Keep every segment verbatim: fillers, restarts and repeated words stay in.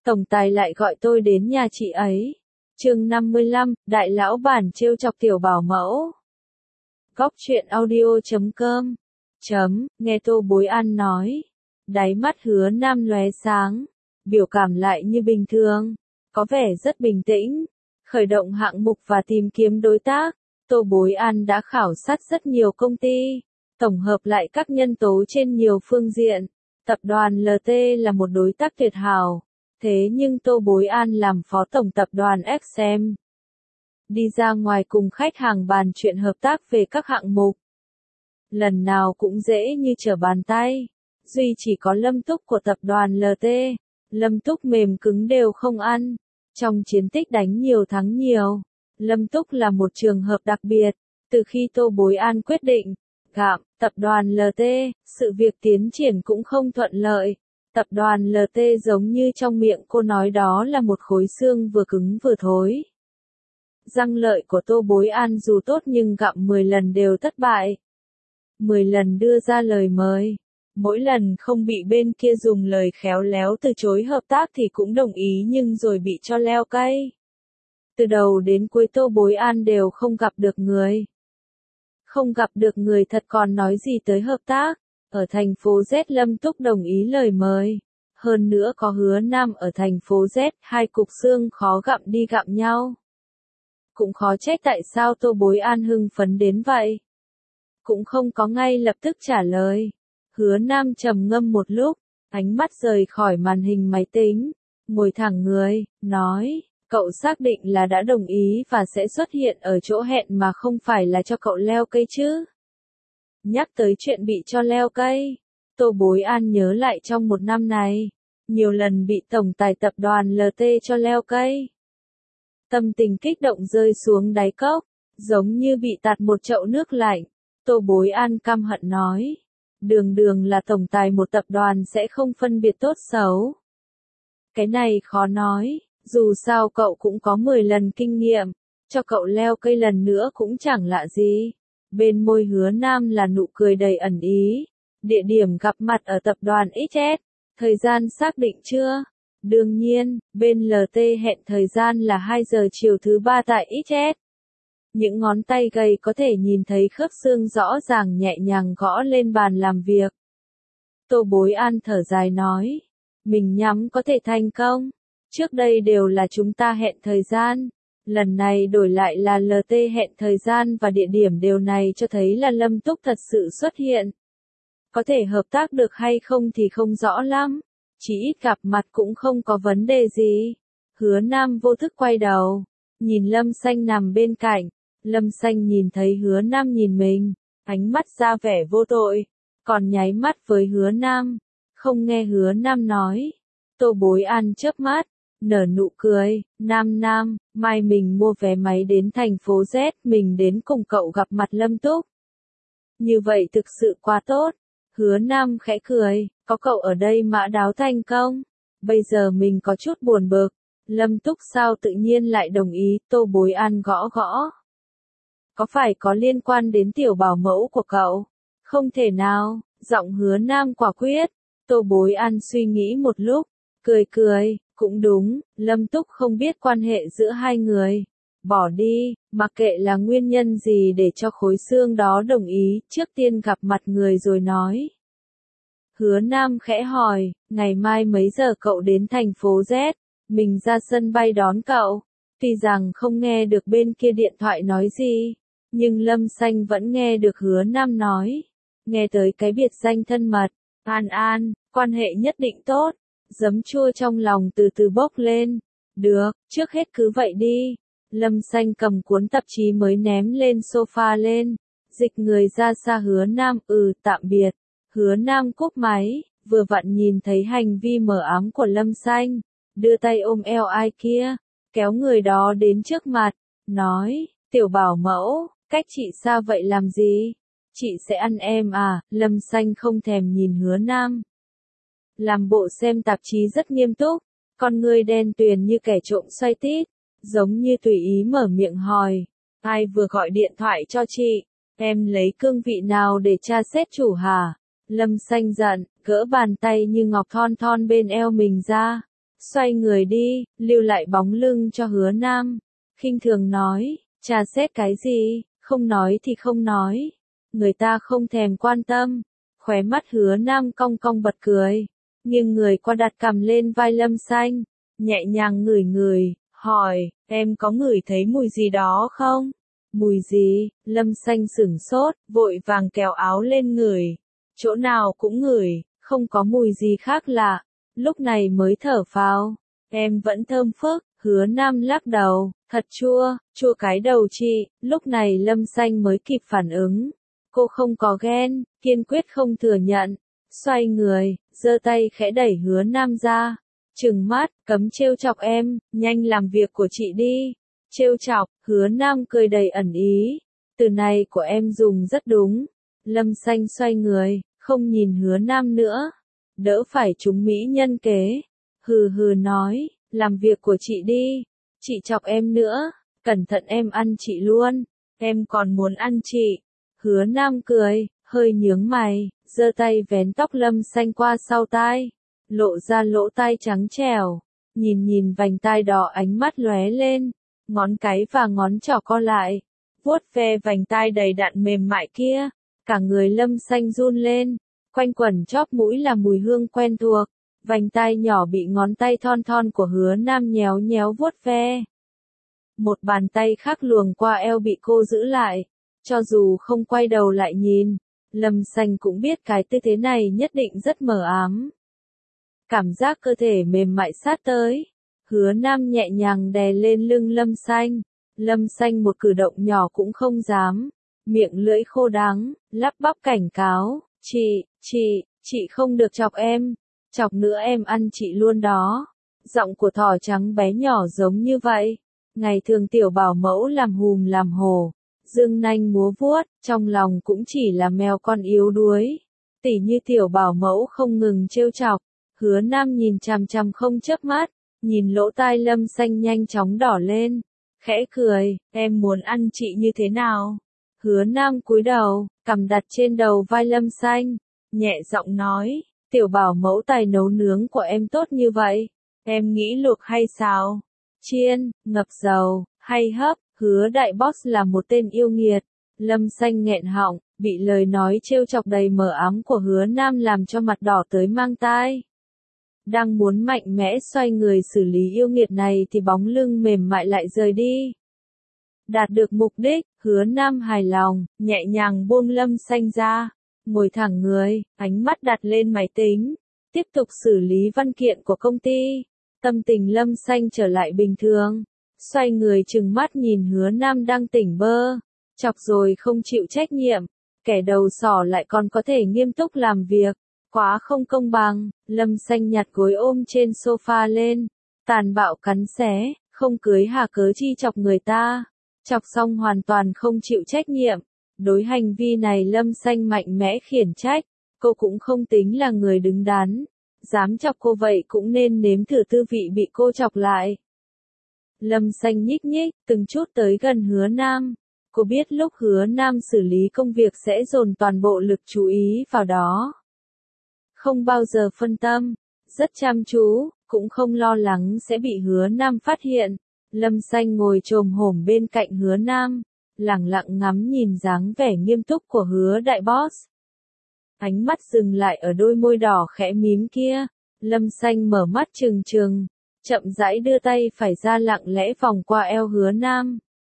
tổng tài lại gọi tôi đến nhà chị ấy. Chương năm mươi lăm, đại lão bản trêu chọc tiểu bảo mẫu. Góc truyện audio chấm com. Chấm, nghe Tô Bối An nói. Đáy mắt Hứa Nam lóe sáng, biểu cảm lại như bình thường, có vẻ rất bình tĩnh. Khởi động hạng mục và tìm kiếm đối tác, Tô Bối An đã khảo sát rất nhiều công ty, tổng hợp lại các nhân tố trên nhiều phương diện. Tập đoàn lờ tê là một đối tác tuyệt hảo, thế nhưng Tô Bối An làm phó tổng tập đoàn ích em. Đi ra ngoài cùng khách hàng bàn chuyện hợp tác về các hạng mục. Lần nào cũng dễ như trở bàn tay, duy chỉ có Lâm Túc của tập đoàn lờ tê, Lâm Túc mềm cứng đều không ăn. Trong chiến tích đánh nhiều thắng nhiều, Lâm Túc là một trường hợp đặc biệt. Từ khi Tô Bối An quyết định gạm tập đoàn lờ tê, sự việc tiến triển cũng không thuận lợi. Tập đoàn lờ tê giống như trong miệng cô nói đó là một khối xương vừa cứng vừa thối. Răng lợi của Tô Bối An dù tốt nhưng gặm mười lần đều thất bại. mười lần đưa ra lời mời, mỗi lần không bị bên kia dùng lời khéo léo từ chối hợp tác thì cũng đồng ý nhưng rồi bị cho leo cây. Từ đầu đến cuối Tô Bối An đều không gặp được người. Không gặp được người thật còn nói gì tới hợp tác. Ở thành phố Z Lâm Túc đồng ý lời mời. Hơn nữa có Hứa Nam ở thành phố Z, hai cục xương khó gặm đi gặm nhau. Cũng khó trách tại sao Tô Bối An hưng phấn đến vậy. Cũng không có ngay lập tức trả lời. Hứa Nam trầm ngâm một lúc, ánh mắt rời khỏi màn hình máy tính, ngồi thẳng người, nói, cậu xác định là đã đồng ý và sẽ xuất hiện ở chỗ hẹn mà không phải là cho cậu leo cây chứ? Nhắc tới chuyện bị cho leo cây, Tô Bối An nhớ lại trong một năm này, nhiều lần bị tổng tài tập đoàn lờ tê cho leo cây. Tâm tình kích động rơi xuống đáy cốc, giống như bị tạt một chậu nước lạnh. Tô Bối An căm hận nói, đường đường là tổng tài một tập đoàn sẽ không phân biệt tốt xấu. Cái này khó nói, dù sao cậu cũng có mười lần kinh nghiệm, cho cậu leo cây lần nữa cũng chẳng lạ gì. Bên môi Hứa Nam là nụ cười đầy ẩn ý. Địa điểm gặp mặt ở tập đoàn ích ét, thời gian xác định chưa? Đương nhiên, bên lờ tê hẹn thời gian là hai giờ chiều thứ ba tại ích ét. Những ngón tay gầy có thể nhìn thấy khớp xương rõ ràng nhẹ nhàng gõ lên bàn làm việc. Tô Bối An thở dài nói, mình nhắm có thể thành công. Trước đây đều là chúng ta hẹn thời gian, lần này đổi lại là lờ tê hẹn thời gian và địa điểm, điều này cho thấy là Lâm Túc thật sự xuất hiện. Có thể hợp tác được hay không thì không rõ lắm, chỉ ít gặp mặt cũng không có vấn đề gì. Hứa Nam vô thức quay đầu, nhìn Lâm Xanh nằm bên cạnh. Lâm Xanh nhìn thấy Hứa Nam nhìn mình, ánh mắt ra vẻ vô tội, còn nháy mắt với Hứa Nam, không nghe Hứa Nam nói. Tô Bối An chớp mắt, nở nụ cười, Nam Nam, mai mình mua vé máy đến thành phố Z, mình đến cùng cậu gặp mặt Lâm Túc. Như vậy thực sự quá tốt. Hứa Nam khẽ cười, có cậu ở đây mã đáo thành công. Bây giờ mình có chút buồn bực, Lâm Túc sao tự nhiên lại đồng ý? Tô Bối An gõ gõ. Có phải có liên quan đến tiểu bảo mẫu của cậu? Không thể nào, giọng Hứa Nam quả quyết. Tô Bối An suy nghĩ một lúc, cười cười, cũng đúng, Lâm Túc không biết quan hệ giữa hai người. Bỏ đi, mặc kệ là nguyên nhân gì để cho khối xương đó đồng ý, trước tiên gặp mặt người rồi nói. Hứa Nam khẽ hỏi, ngày mai mấy giờ cậu đến thành phố Z, mình ra sân bay đón cậu. Tuy rằng không nghe được bên kia điện thoại nói gì, nhưng Lâm Xanh vẫn nghe được Hứa Nam nói. Nghe tới cái biệt danh thân mật, An An, quan hệ nhất định tốt. Giấm chua trong lòng từ từ bốc lên. Được, trước hết cứ vậy đi. Lâm Xanh cầm cuốn tạp chí mới ném lên sofa lên, dịch người ra xa Hứa Nam, ừ, tạm biệt. Hứa Nam cúp máy, vừa vặn nhìn thấy hành vi mờ ám của Lâm Xanh, đưa tay ôm eo ai kia, kéo người đó đến trước mặt, nói, tiểu bảo mẫu, cách chị xa vậy làm gì? Chị sẽ ăn em à? Lâm Xanh không thèm nhìn Hứa Nam. Làm bộ xem tạp chí rất nghiêm túc, con ngươi đen tuyền như kẻ trộm xoay tít, giống như tùy ý mở miệng hỏi, ai vừa gọi điện thoại cho chị, em lấy cương vị nào để tra xét chủ hả? Lâm Xanh giận, gỡ bàn tay như ngọc thon thon bên eo mình ra, xoay người đi, lưu lại bóng lưng cho Hứa Nam. Khinh thường nói, tra xét cái gì, không nói thì không nói. Người ta không thèm quan tâm. Khóe mắt Hứa Nam cong cong bật cười. Nghiêng người qua đặt cằm lên vai Lâm Xanh. Nhẹ nhàng ngửi ngửi, hỏi, em có ngửi thấy mùi gì đó không? Mùi gì? Lâm Xanh sửng sốt, vội vàng kéo áo lên ngửi. Chỗ nào cũng ngửi, không có mùi gì khác lạ. Lúc này mới thở phào. Em vẫn thơm phức. Hứa Nam lắc đầu, thật chua, chua cái đầu chị. Lúc này Lâm Xanh mới kịp phản ứng. Cô không có ghen, kiên quyết không thừa nhận. Xoay người, giơ tay khẽ đẩy Hứa Nam ra. Trừng mắt, cấm trêu chọc em, nhanh làm việc của chị đi. Trêu chọc, Hứa Nam cười đầy ẩn ý. Từ này của em dùng rất đúng. Lâm Xanh xoay người, không nhìn Hứa Nam nữa. Đỡ phải chúng mỹ nhân kế. Hừ hừ nói, làm việc của chị đi. Chị chọc em nữa, cẩn thận em ăn chị luôn. Em còn muốn ăn chị. Hứa Nam cười, hơi nhướng mày, giơ tay vén tóc Lâm Xanh qua sau tai. Lộ ra lỗ tai trắng trẻo. Nhìn nhìn vành tai đỏ ánh mắt lóe lên. Ngón cái và ngón trỏ co lại. Vuốt ve vành tai đầy đặn mềm mại kia. Cả người Lâm Xanh run lên. Quanh quẩn chóp mũi là mùi hương quen thuộc. Vành tai nhỏ bị ngón tay thon thon của Hứa Nam nhéo nhéo vuốt ve. Một bàn tay khác luồng qua eo bị cô giữ lại. Cho dù không quay đầu lại nhìn, Lâm Xanh cũng biết cái tư thế này nhất định rất mờ ám. Cảm giác cơ thể mềm mại sát tới. Hứa Nam nhẹ nhàng đè lên lưng Lâm Xanh. Lâm Xanh một cử động nhỏ cũng không dám. Miệng lưỡi khô đắng, lắp bắp cảnh cáo. Chị, chị, chị không được chọc em. Chọc nữa em ăn chị luôn đó. Giọng của thỏ trắng bé nhỏ giống như vậy. Ngày thường tiểu bảo mẫu làm hùm làm hổ. Dương nanh múa vuốt, trong lòng cũng chỉ là mèo con yếu đuối. Tỉ như tiểu bảo mẫu không ngừng trêu chọc. Hứa Nam nhìn chằm chằm không chớp mắt. Nhìn lỗ tai Lâm Xanh nhanh chóng đỏ lên. Khẽ cười, em muốn ăn chị như thế nào? Hứa Nam cúi đầu, cằm đặt trên đầu vai Lâm Xanh. Nhẹ giọng nói, tiểu bảo mẫu tài nấu nướng của em tốt như vậy. Em nghĩ luộc hay xào? Chiên, ngập dầu, hay hấp? Hứa đại boss là một tên yêu nghiệt. Lâm Xanh nghẹn họng, bị lời nói trêu chọc đầy mờ ám của Hứa Nam làm cho mặt đỏ tới mang tai. Đang muốn mạnh mẽ xoay người xử lý yêu nghiệt này thì bóng lưng mềm mại lại rời đi. Đạt được mục đích, Hứa Nam hài lòng, nhẹ nhàng buông Lâm Xanh ra. Ngồi thẳng người, ánh mắt đặt lên máy tính. Tiếp tục xử lý văn kiện của công ty. Tâm tình Lâm Xanh trở lại bình thường. Xoay người trừng mắt nhìn Hứa Nam đang tỉnh bơ. Chọc rồi không chịu trách nhiệm. Kẻ đầu sỏ lại còn có thể nghiêm túc làm việc. Quá không công bằng. Lâm Xanh nhặt gối ôm trên sofa lên. Tàn bạo cắn xé. Không cưới hà cớ chi chọc người ta. Chọc xong hoàn toàn không chịu trách nhiệm. Đối hành vi này Lâm Xanh mạnh mẽ khiển trách. Cô cũng không tính là người đứng đắn. Dám chọc cô vậy cũng nên nếm thử tư vị bị cô chọc lại. Lâm Xanh nhích nhích, từng chút tới gần Hứa Nam. Cô biết lúc Hứa Nam xử lý công việc sẽ dồn toàn bộ lực chú ý vào đó. Không bao giờ phân tâm, rất chăm chú, cũng không lo lắng sẽ bị Hứa Nam phát hiện. Lâm Xanh ngồi chồm hổm bên cạnh Hứa Nam, lẳng lặng ngắm nhìn dáng vẻ nghiêm túc của Hứa đại boss. Ánh mắt dừng lại ở đôi môi đỏ khẽ mím kia. Lâm Xanh mở mắt trừng trừng, chậm rãi đưa tay phải ra lặng lẽ vòng qua eo Hứa Nam.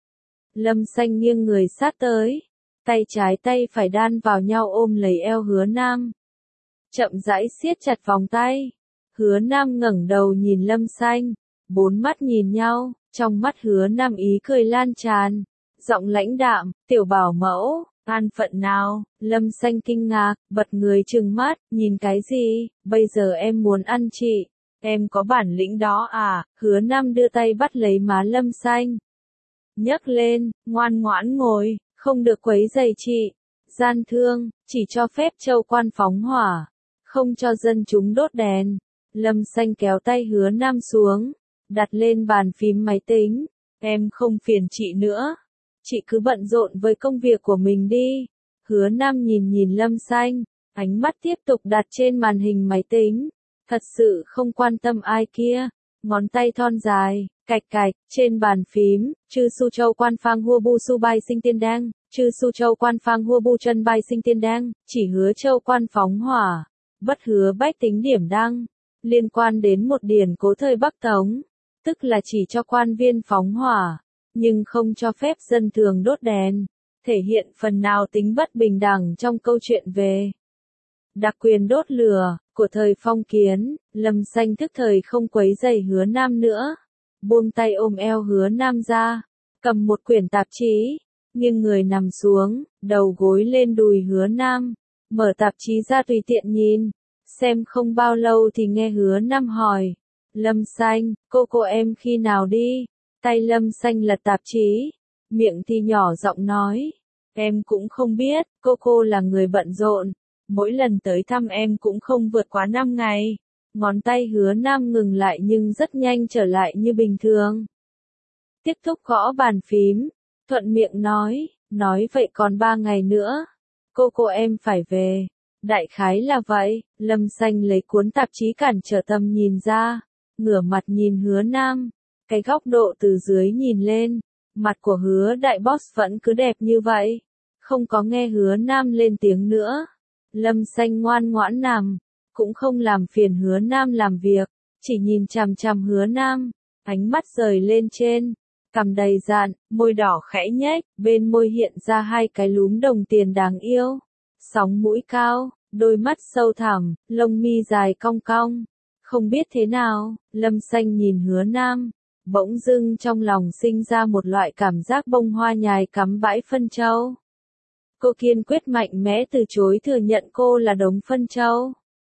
Lâm Xanh nghiêng người sát tới, tay trái tay phải đan vào nhau ôm lấy eo Hứa Nam. Chậm rãi siết chặt vòng tay. Hứa Nam ngẩng đầu nhìn Lâm Xanh, bốn mắt nhìn nhau, trong mắt Hứa Nam ý cười lan tràn. Giọng lãnh đạm, tiểu bảo mẫu, an phận nào? Lâm Xanh kinh ngạc, bật người trừng mắt, nhìn cái gì? Bây giờ em muốn ăn chị. Em có bản lĩnh đó à? Hứa Nam đưa tay bắt lấy má Lâm Xanh. Nhấc lên, ngoan ngoãn ngồi, không được quấy rầy chị. Gian thương, chỉ cho phép châu quan phóng hỏa, không cho dân chúng đốt đèn. Lâm Xanh kéo tay Hứa Nam xuống, đặt lên bàn phím máy tính. Em không phiền chị nữa. Chị cứ bận rộn với công việc của mình đi. Hứa Nam nhìn nhìn Lâm Xanh, ánh mắt tiếp tục đặt trên màn hình máy tính. thật sự không quan tâm ai kia. Ngón tay thon dài, cạch cạch, trên bàn phím, chư su châu quan phang hua bu su bai sinh tiên đăng, chư su châu quan phang hua bu chân bai sinh tiên đăng, chỉ hứa châu quan phóng hỏa, bất hứa bách tính điểm đăng, liên quan đến một điển cố thời Bắc Tống, tức là chỉ cho quan viên phóng hỏa, nhưng không cho phép dân thường đốt đèn, thể hiện phần nào tính bất bình đẳng trong câu chuyện về đặc quyền đốt lửa của thời phong kiến. Lâm Xanh thức thời không quấy rầy Hứa Nam nữa, buông tay ôm eo Hứa Nam ra, cầm một quyển tạp chí, nghiêng người nằm xuống, đầu gối lên đùi Hứa Nam, mở tạp chí ra tùy tiện nhìn, xem không bao lâu thì nghe Hứa Nam hỏi, Lâm Xanh, cô cô em khi nào đi? Tay Lâm Xanh lật tạp chí, miệng thì nhỏ giọng nói, em cũng không biết, cô cô là người bận rộn, mỗi lần tới thăm em cũng không vượt quá năm ngày. Ngón tay Hứa Nam ngừng lại nhưng rất nhanh trở lại như bình thường. Tiếp tục gõ bàn phím, thuận miệng nói, nói vậy còn ba ngày nữa, cô cô em phải về. Đại khái là vậy. Lâm Xanh lấy cuốn tạp chí cản trở tầm nhìn ra, ngửa mặt nhìn Hứa Nam, cái góc độ từ dưới nhìn lên, mặt của Hứa đại boss vẫn cứ đẹp như vậy, không có nghe Hứa Nam lên tiếng nữa. Lâm Xanh ngoan ngoãn nằm, cũng không làm phiền Hứa Nam làm việc, chỉ nhìn chằm chằm Hứa Nam, ánh mắt rời lên trên, cằm đầy dạn, môi đỏ khẽ nhếch, bên môi hiện ra hai cái lúm đồng tiền đáng yêu, sóng mũi cao, đôi mắt sâu thẳm, lông mi dài cong cong. Không biết thế nào, Lâm Xanh nhìn Hứa Nam, bỗng dưng trong lòng sinh ra một loại cảm giác bông hoa nhài cắm bãi phân châu. Cô kiên quyết mạnh mẽ từ chối thừa nhận cô là đống phân châu.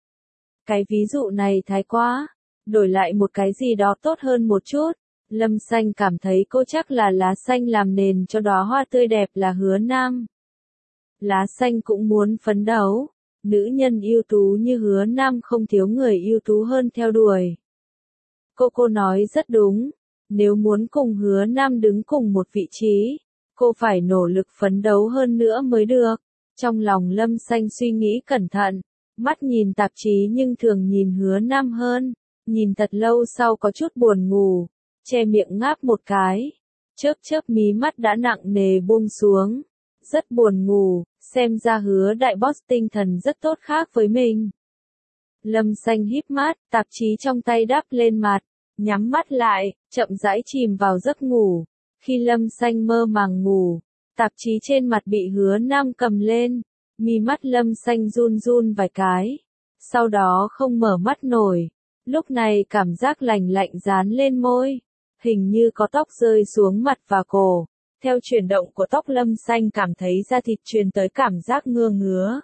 Cái ví dụ này thái quá, đổi lại một cái gì đó tốt hơn một chút. Lâm Xanh cảm thấy cô chắc là lá xanh làm nền cho đóa hoa tươi đẹp là Hứa Nam. Lá xanh cũng muốn phấn đấu, nữ nhân ưu tú như Hứa Nam không thiếu người ưu tú hơn theo đuổi. Cô cô nói rất đúng, nếu muốn cùng Hứa Nam đứng cùng một vị trí, cô phải nỗ lực phấn đấu hơn nữa mới được. Trong lòng Lâm Xanh suy nghĩ cẩn thận, mắt nhìn tạp chí nhưng thường nhìn Hứa Nam hơn, nhìn thật lâu sau có chút buồn ngủ, che miệng ngáp một cái, chớp chớp mí mắt đã nặng nề buông xuống, rất buồn ngủ, xem ra Hứa đại boss tinh thần rất tốt khác với mình. Lâm Xanh híp mắt, tạp chí trong tay đắp lên mặt, nhắm mắt lại, chậm rãi chìm vào giấc ngủ. Khi Lâm Xanh mơ màng ngủ, tạp chí trên mặt bị Hứa Nam cầm lên, mi mắt Lâm Xanh run run vài cái, sau đó không mở mắt nổi. Lúc này cảm giác lạnh lạnh dán lên môi, hình như có tóc rơi xuống mặt và cổ. Theo chuyển động của tóc Lâm Xanh cảm thấy da thịt truyền tới cảm giác ngứa ngứa.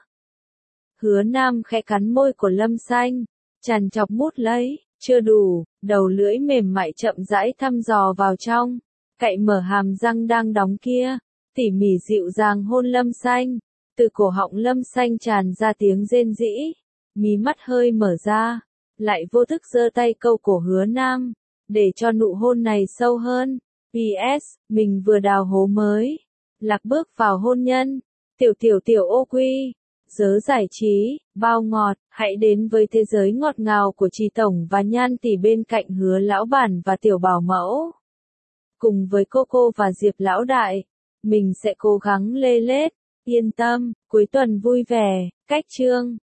Hứa Nam khẽ cắn môi của Lâm Xanh, trằn trọc mút lấy, chưa đủ, đầu lưỡi mềm mại chậm rãi thăm dò vào trong, cạy mở hàm răng đang đóng kia, tỉ mỉ dịu dàng hôn Lâm Xanh, từ cổ họng Lâm Xanh tràn ra tiếng rên rĩ, mí mắt hơi mở ra, lại vô thức giơ tay câu cổ Hứa Nam, để cho nụ hôn này sâu hơn. pê ét, mình vừa đào hố mới, lạc bước vào hôn nhân, tiểu tiểu tiểu ô quy, giới giải trí, bao ngọt, hãy đến với thế giới ngọt ngào của Trì Tổng và Nhan Tỷ bên cạnh Hứa Lão Bản và Tiểu Bảo Mẫu. Cùng với cô cô và Diệp Lão Đại, mình sẽ cố gắng lê lết, yên tâm, cuối tuần vui vẻ, cách chương.